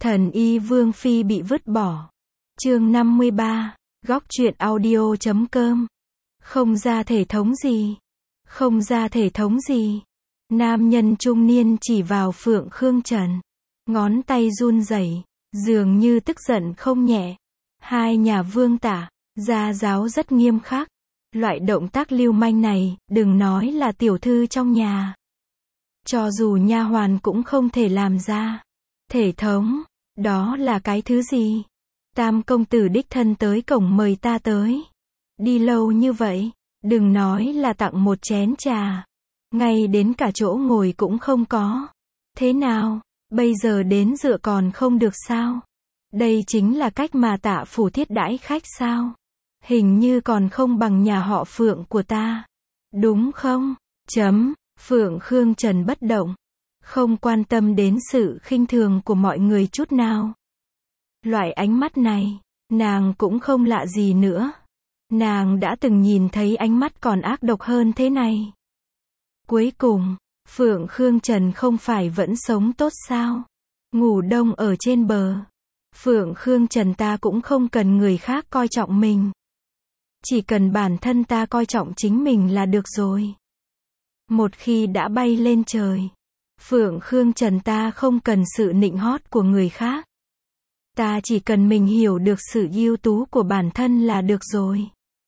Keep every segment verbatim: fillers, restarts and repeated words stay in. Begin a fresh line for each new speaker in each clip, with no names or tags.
Thần y Vương Phi bị vứt bỏ. Chương năm mươi ba, góc truyện audio chấm com. Không ra thể thống gì? Không ra thể thống gì? Nam nhân trung niên chỉ vào Phượng Khương Trần. Ngón tay run rẩy, dường như tức giận không nhẹ. Hai nhà Vương Tả, gia giáo rất nghiêm khắc. Loại động tác lưu manh này, đừng nói là tiểu thư trong nhà. Cho dù nha hoàn cũng không thể làm ra. Thể thống, đó là cái thứ gì? Tam công tử đích thân tới cổng mời ta tới. Đi lâu như vậy, đừng nói là tặng một chén trà. Ngay đến cả chỗ ngồi cũng không có. Thế nào, bây giờ đến dựa còn không được sao? Đây chính là cách mà Tạ phủ thiết đãi khách sao? Hình như còn không bằng nhà họ Phượng của ta. Đúng không? Chấm. Phượng Khương Trần bất động. Không quan tâm đến sự khinh thường của mọi người chút nào. Loại ánh mắt này, nàng cũng không lạ gì nữa. Nàng đã từng nhìn thấy ánh mắt còn ác độc hơn thế này. Cuối cùng, Phượng Khương Trần không phải vẫn sống tốt sao? Ngủ đông ở trên bờ. Phượng Khương Trần ta cũng không cần người khác coi trọng mình. Chỉ cần bản thân ta coi trọng chính mình là được rồi. Một khi đã bay lên trời, Phượng Khương Trần ta không cần sự nịnh hót của người khác. Ta chỉ cần mình hiểu được sự ưu tú của bản thân là được rồi.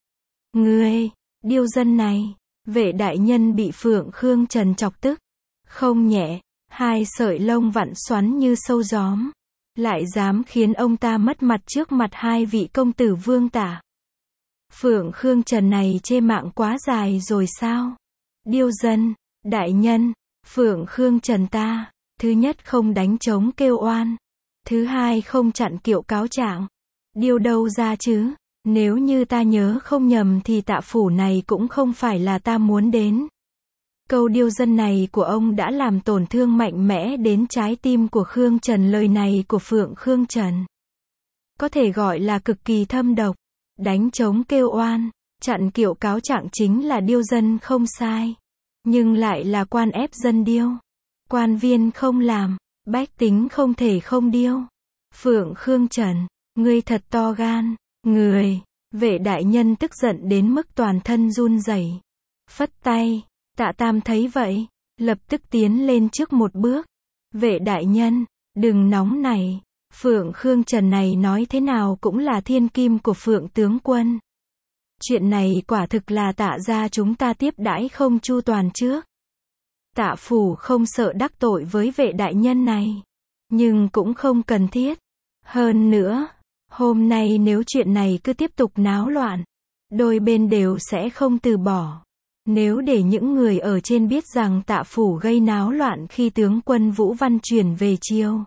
Ngươi, điêu dân này, Vệ đại nhân bị Phượng Khương Trần chọc tức. Không nhẹ, hai sợi lông vặn xoắn như sâu gióm. Lại dám khiến ông ta mất mặt trước mặt hai vị công tử Vương Tả. Phượng Khương Trần này chê mạng quá dài rồi sao? Điêu dân, đại nhân, Phượng Khương Trần ta, thứ nhất không đánh trống kêu oan. Thứ hai không chặn kiệu cáo trạng. Điêu đâu ra chứ? Nếu như ta nhớ không nhầm thì Tạ phủ này cũng không phải là ta muốn đến. Câu điêu dân này của ông đã làm tổn thương mạnh mẽ đến trái tim của Khương Trần. Lời này của Phượng Khương Trần có thể gọi là cực kỳ thâm độc. Đánh trống kêu oan, chặn kiệu cáo trạng chính là điêu dân không sai. Nhưng lại là quan ép dân điêu. Quan viên không làm, bách tính không thể không điêu. Phượng Khương Trần, ngươi thật to gan. Người, Vệ đại nhân tức giận đến mức toàn thân run rẩy. Phất tay, Tạ Tam thấy vậy, lập tức tiến lên trước một bước. Vệ đại nhân, đừng nóng này. Phượng Khương Trần này nói thế nào cũng là thiên kim của Phượng tướng quân. Chuyện này quả thực là Tạ gia chúng ta tiếp đãi không chu toàn trước. Tạ phủ không sợ đắc tội với vệ đại nhân này. Nhưng cũng không cần thiết. Hơn nữa, hôm nay nếu chuyện này cứ tiếp tục náo loạn, đôi bên đều sẽ không từ bỏ. Nếu để những người ở trên biết rằng Tạ phủ gây náo loạn khi tướng quân Vũ Văn chuyển về chiêu,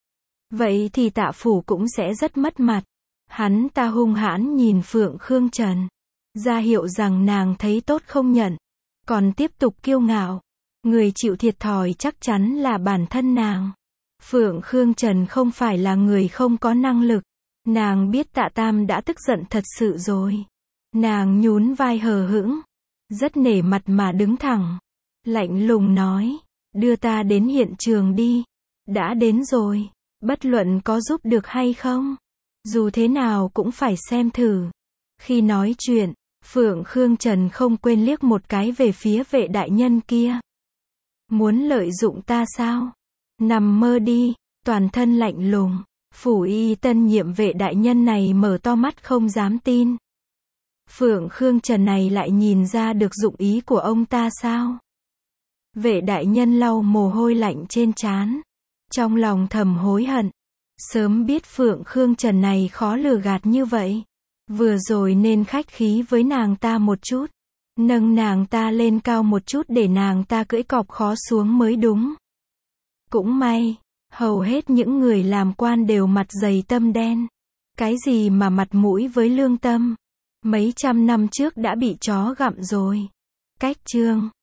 vậy thì Tạ phủ cũng sẽ rất mất mặt. Hắn ta hung hãn nhìn Phượng Khương Trần, ra hiệu rằng nàng thấy tốt không nhận, còn tiếp tục kiêu ngạo. Người chịu thiệt thòi chắc chắn là bản thân nàng. Phượng Khương Trần không phải là người không có năng lực. Nàng biết Tạ Tam đã tức giận thật sự rồi. Nàng nhún vai hờ hững, rất nể mặt mà đứng thẳng, lạnh lùng nói, đưa ta đến hiện trường đi. Đã đến rồi, bất luận có giúp được hay không, dù thế nào cũng phải xem thử. Khi nói chuyện, Phượng Khương Trần không quên liếc một cái về phía vệ đại nhân kia. Muốn lợi dụng ta sao? Nằm mơ đi. Toàn thân lạnh lùng, phủ y tân nhiệm vệ đại nhân này mở to mắt không dám tin. Phượng Khương Trần này lại nhìn ra được dụng ý của ông ta sao? Vệ đại nhân lau mồ hôi lạnh trên trán, trong lòng thầm hối hận. Sớm biết Phượng Khương Trần này khó lừa gạt như vậy, vừa rồi nên khách khí với nàng ta một chút, nâng nàng ta lên cao một chút để nàng ta cưỡi cọp khó xuống mới đúng. Cũng may, hầu hết những người làm quan đều mặt dày tâm đen. Cái gì mà mặt mũi với lương tâm, mấy trăm năm trước đã bị chó gặm rồi. Cách chương